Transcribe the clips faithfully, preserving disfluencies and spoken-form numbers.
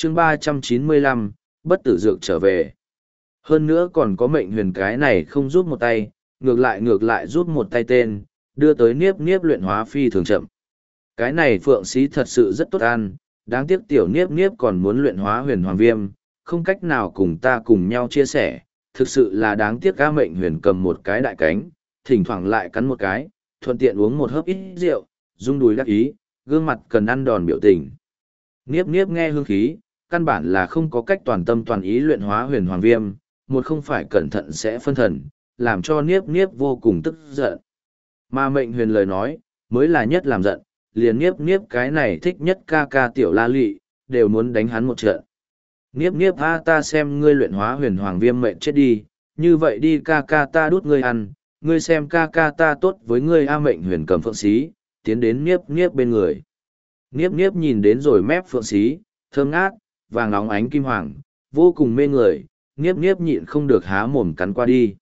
chương ba trăm chín mươi lăm, bất tử dược trở về. Hơn nữa còn có mệnh huyền cái này không rút một tay, ngược lại ngược lại rút một tay tên, đưa tới niếp niếp luyện hóa phi thường chậm. Cái này phượng xí thật sự rất tốt ăn, đáng tiếc tiểu niếp niếp còn muốn luyện hóa huyền hoàng viêm, không cách nào cùng ta cùng nhau chia sẻ, thực sự là đáng tiếc ca mệnh huyền cầm một cái đại cánh, thỉnh thoảng lại cắn một cái, thuận tiện uống một hớp ít rượu, rung đùi đắc ý, gương mặt cần ăn đòn biểu tình. Niếp niếp nghe hương khí, căn bản là không có cách toàn tâm toàn ý luyện hóa huyền hoàng viêm, một không phải cẩn thận sẽ phân thần, làm cho niếp niếp vô cùng tức giận. Mà mệnh huyền lời nói, mới là nhất làm giận, liền niếp niếp cái này thích nhất ca ca tiểu la lị, đều muốn đánh hắn một trận. Niếp niếp a ta xem ngươi luyện hóa huyền hoàng viêm mệnh chết đi, như vậy đi ca ca ta đút ngươi ăn, ngươi xem ca ca ta tốt với ngươi a mệnh huyền cầm phượng xí, tiến đến niếp niếp bên người. Niếp niếp nhìn đến rồi mép phượng xí, thơm ngát, vàng óng ánh kim hoàng, vô cùng mê người, niếp niếp nhịn không được há mồm cắn qua đi.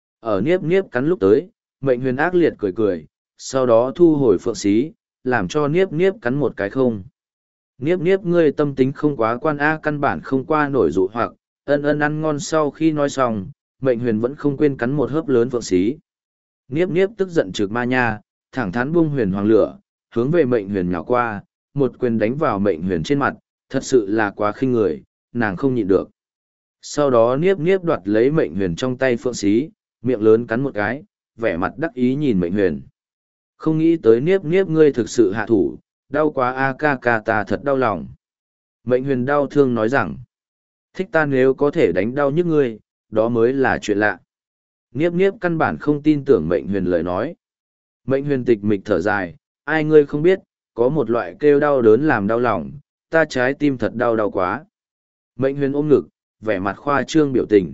Ở niếp niếp cắn lúc tới, mệnh huyền ác liệt cười cười, sau đó thu hồi phượng xí, làm cho niếp niếp cắn một cái không. Niếp niếp ngươi tâm tính không quá quan a căn bản không qua nổi dụ hoặc, ân ân ăn ngon sau khi nói xong, mệnh huyền vẫn không quên cắn một hớp lớn phượng xí. Niếp niếp tức giận trực ma nha, thẳng thắn buông huyền hoàng lửa, hướng về mệnh huyền nhào qua, một quyền đánh vào mệnh huyền trên mặt, thật sự là quá khinh người, nàng không nhịn được. Sau đó niếp niếp đoạt lấy mệnh huyền trong tay phượng xí, miệng lớn cắn một cái, vẻ mặt đắc ý nhìn mệnh huyền. Không nghĩ tới niếp niếp ngươi thực sự hạ thủ, đau quá a ca ca ta thật đau lòng. Mệnh huyền đau thương nói rằng, thích ta nếu có thể đánh đau nhức ngươi, đó mới là chuyện lạ. Niếp niếp căn bản không tin tưởng mệnh huyền lời nói. Mệnh huyền tịch mịch thở dài, ai ngươi không biết, có một loại kêu đau đớn làm đau lòng, ta trái tim thật đau đau quá. Mệnh huyền ôm ngực, vẻ mặt khoa trương biểu tình.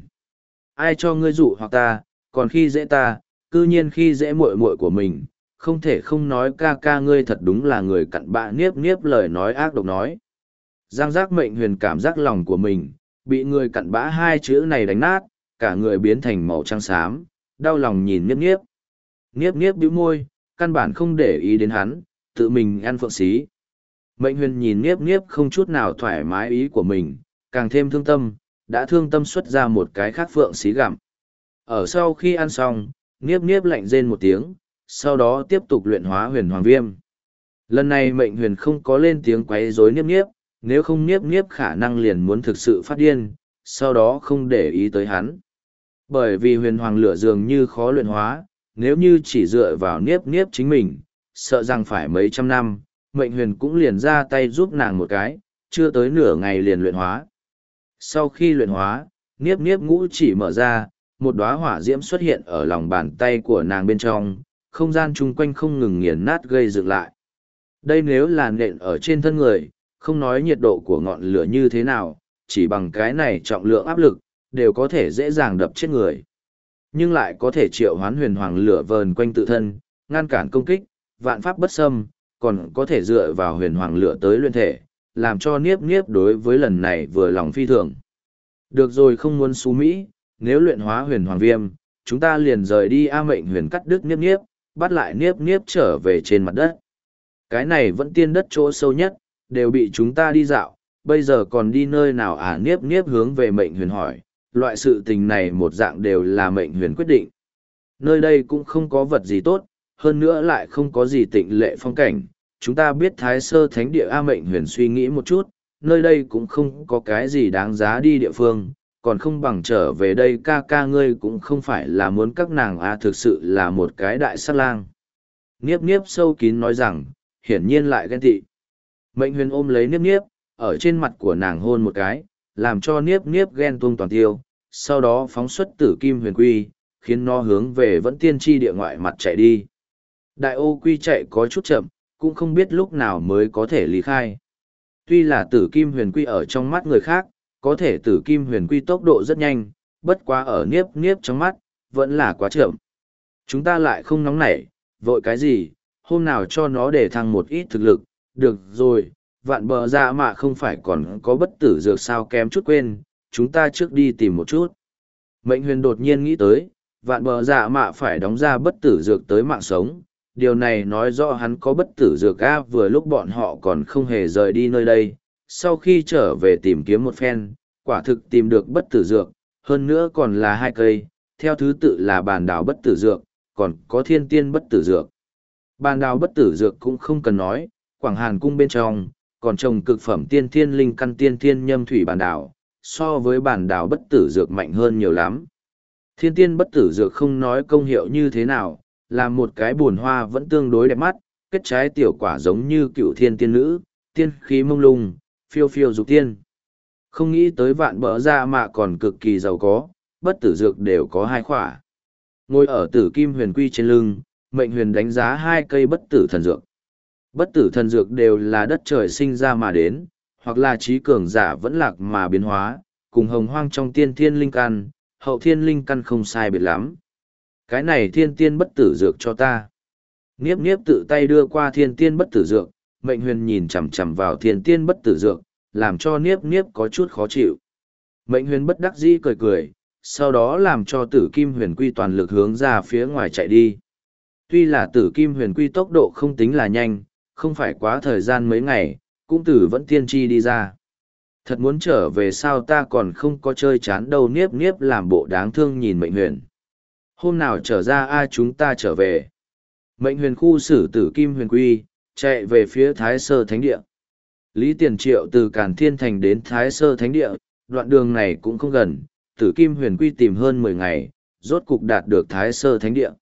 Ai cho ngươi dụ hoặc ta, còn khi dễ ta, cư nhiên khi dễ muội muội của mình, không thể không nói ca ca ngươi thật đúng là người cặn bã niếp niếp lời nói ác độc nói. Giang giác mệnh huyền cảm giác lòng của mình, bị người cặn bã hai chữ này đánh nát, cả người biến thành màu trắng xám, đau lòng nhìn niếp niếp. Niếp niếp bĩu môi, căn bản không để ý đến hắn, tự mình ăn phượng xí. Mệnh huyền nhìn niếp niếp không chút nào thoải mái ý của mình, càng thêm thương tâm, đã thương tâm xuất ra một cái khác phượng xí gặm. Ở sau khi ăn xong, niếp niếp lạnh rên một tiếng, sau đó tiếp tục luyện hóa huyền hoàng viêm. Lần này mệnh huyền không có lên tiếng quấy rối niếp niếp, nếu không niếp niếp khả năng liền muốn thực sự phát điên, sau đó không để ý tới hắn. Bởi vì huyền hoàng lửa dường như khó luyện hóa, nếu như chỉ dựa vào niếp niếp chính mình, sợ rằng phải mấy trăm năm, mệnh huyền cũng liền ra tay giúp nàng một cái, chưa tới nửa ngày liền luyện hóa. Sau khi luyện hóa, niếp niếp ngũ chỉ mở ra, một đóa hỏa diễm xuất hiện ở lòng bàn tay của nàng bên trong, không gian chung quanh không ngừng nghiền nát gây dựng lại. Đây nếu là nện ở trên thân người, không nói nhiệt độ của ngọn lửa như thế nào, chỉ bằng cái này trọng lượng áp lực, đều có thể dễ dàng đập chết người. Nhưng lại có thể triệu hoán huyền hoàng lửa vờn quanh tự thân, ngăn cản công kích, vạn pháp bất xâm, còn có thể dựa vào huyền hoàng lửa tới luyện thể, làm cho niếp niếp đối với lần này vừa lòng phi thường. Được rồi không muốn xú Mỹ, nếu luyện hóa huyền hoàng viêm, chúng ta liền rời đi a mệnh huyền cắt đứt niếp niếp, bắt lại niếp niếp trở về trên mặt đất. Cái này vẫn tiên đất chỗ sâu nhất, đều bị chúng ta đi dạo, bây giờ còn đi nơi nào à niếp niếp hướng về mệnh huyền hỏi, loại sự tình này một dạng đều là mệnh huyền quyết định. Nơi đây cũng không có vật gì tốt, hơn nữa lại không có gì tịnh lệ phong cảnh, chúng ta biết Thái Sơ Thánh Địa A mệnh huyền suy nghĩ một chút, nơi đây cũng không có cái gì đáng giá đi địa phương, còn không bằng trở về đây ca ca ngươi cũng không phải là muốn các nàng A thực sự là một cái đại sát lang. Niếp niếp sâu kín nói rằng, hiển nhiên lại ghen tị. Mệnh huyền ôm lấy niếp niếp, ở trên mặt của nàng hôn một cái, làm cho niếp niếp ghen tuông toàn tiêu, sau đó phóng xuất tử kim huyền quy, khiến nó hướng về vẫn tiên tri địa ngoại mặt chạy đi. Đại ô quy chạy có chút chậm, cũng không biết lúc nào mới có thể lý khai. Tuy là tử kim huyền quy ở trong mắt người khác, có thể tử kim huyền quy tốc độ rất nhanh, bất quá ở niếp niếp trong mắt, vẫn là quá chậm. Chúng ta lại không nóng nảy, vội cái gì, hôm nào cho nó để thăng một ít thực lực, được rồi, vạn bờ ra mà không phải còn có bất tử dược sao kém chút quên, chúng ta trước đi tìm một chút. Mệnh huyền đột nhiên nghĩ tới, vạn bờ dạ mạ phải đóng ra bất tử dược tới mạng sống, điều này nói rõ hắn có bất tử dược a vừa lúc bọn họ còn không hề rời đi nơi đây, Sau khi trở về tìm kiếm một phen, quả thực tìm được bất tử dược, hơn nữa còn là hai cây, theo thứ tự là bàn đào bất tử dược, còn có thiên tiên bất tử dược. Bàn đào bất tử dược cũng không cần nói, Quảng Hàn cung bên trong, còn trồng cực phẩm tiên thiên linh căn tiên thiên nhâm thủy bàn đào, so với bàn đào bất tử dược mạnh hơn nhiều lắm. Thiên tiên bất tử dược không nói công hiệu như thế nào, là một cái buồn hoa vẫn tương đối đẹp mắt, kết trái tiểu quả giống như cựu thiên tiên nữ, tiên khí mông lung, phiêu phiêu dục tiên. Không nghĩ tới vạn bỡ ra mà còn cực kỳ giàu có, bất tử dược đều có hai khỏa. Ngồi ở tử kim huyền quy trên lưng, mệnh huyền đánh giá hai cây bất tử thần dược. Bất tử thần dược đều là đất trời sinh ra mà đến, hoặc là trí cường giả vẫn lạc mà biến hóa, cùng hồng hoang trong tiên thiên linh căn, hậu thiên linh căn không sai biệt lắm. Cái này thiên tiên bất tử dược cho ta. Niếp niếp tự tay đưa qua thiên tiên bất tử dược, mệnh huyền nhìn chằm chằm vào thiên tiên bất tử dược, làm cho niếp niếp có chút khó chịu. Mệnh huyền bất đắc dĩ cười cười, sau đó làm cho tử kim huyền quy toàn lực hướng ra phía ngoài chạy đi. Tuy là tử kim huyền quy tốc độ không tính là nhanh, không phải quá thời gian mấy ngày, cũng tử vẫn tiên tri đi ra. Thật muốn trở về sao ta còn không có chơi chán đâu, niếp niếp làm bộ đáng thương nhìn mệnh huyền. Hôm nào trở ra ai chúng ta trở về. Mệnh huyền khu xử tử kim huyền quy, chạy về phía Thái Sơ Thánh Địa. Lý Tiền Triệu từ Càn Thiên Thành đến Thái Sơ Thánh Địa, đoạn đường này cũng không gần, tử kim huyền quy tìm hơn mười ngày, rốt cục đạt được Thái Sơ Thánh Địa.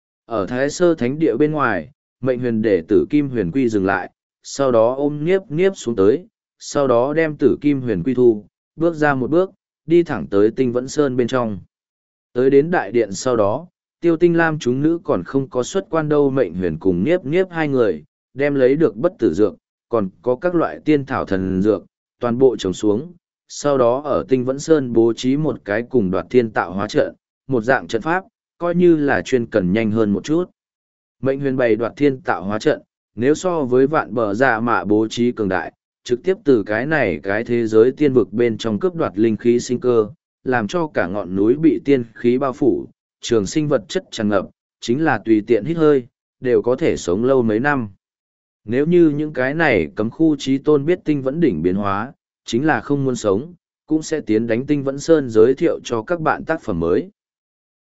Ở Thái Sơ Thánh Địa bên ngoài, mệnh huyền để tử kim huyền quy dừng lại, sau đó ôm niếp niếp xuống tới, sau đó đem tử kim huyền quy thu, bước ra một bước, đi thẳng tới Tinh Vẫn Sơn bên trong. Tới đến đại điện sau đó, Tiêu Tinh Lam chúng nữ còn không có xuất quan đâu, mệnh huyền cùng niếp niếp hai người, đem lấy được bất tử dược, còn có các loại tiên thảo thần dược, toàn bộ trồng xuống, sau đó ở Tinh Vẫn Sơn bố trí một cái cùng đoạt thiên tạo hóa trận, một dạng trận pháp, coi như là chuyên cần nhanh hơn một chút. Mệnh huyền bày đoạt thiên tạo hóa trận, nếu so với vạn bờ dạ mạ bố trí cường đại, trực tiếp từ cái này cái thế giới tiên vực bên trong cướp đoạt linh khí sinh cơ, làm cho cả ngọn núi bị tiên khí bao phủ, trường sinh vật chất tràn ngập, chính là tùy tiện hít hơi, đều có thể sống lâu mấy năm. Nếu như những cái này cấm khu trí tôn biết Tinh Vẫn đỉnh biến hóa, chính là không muốn sống, cũng sẽ tiến đánh Tinh Vẫn Sơn giới thiệu cho các bạn tác phẩm mới.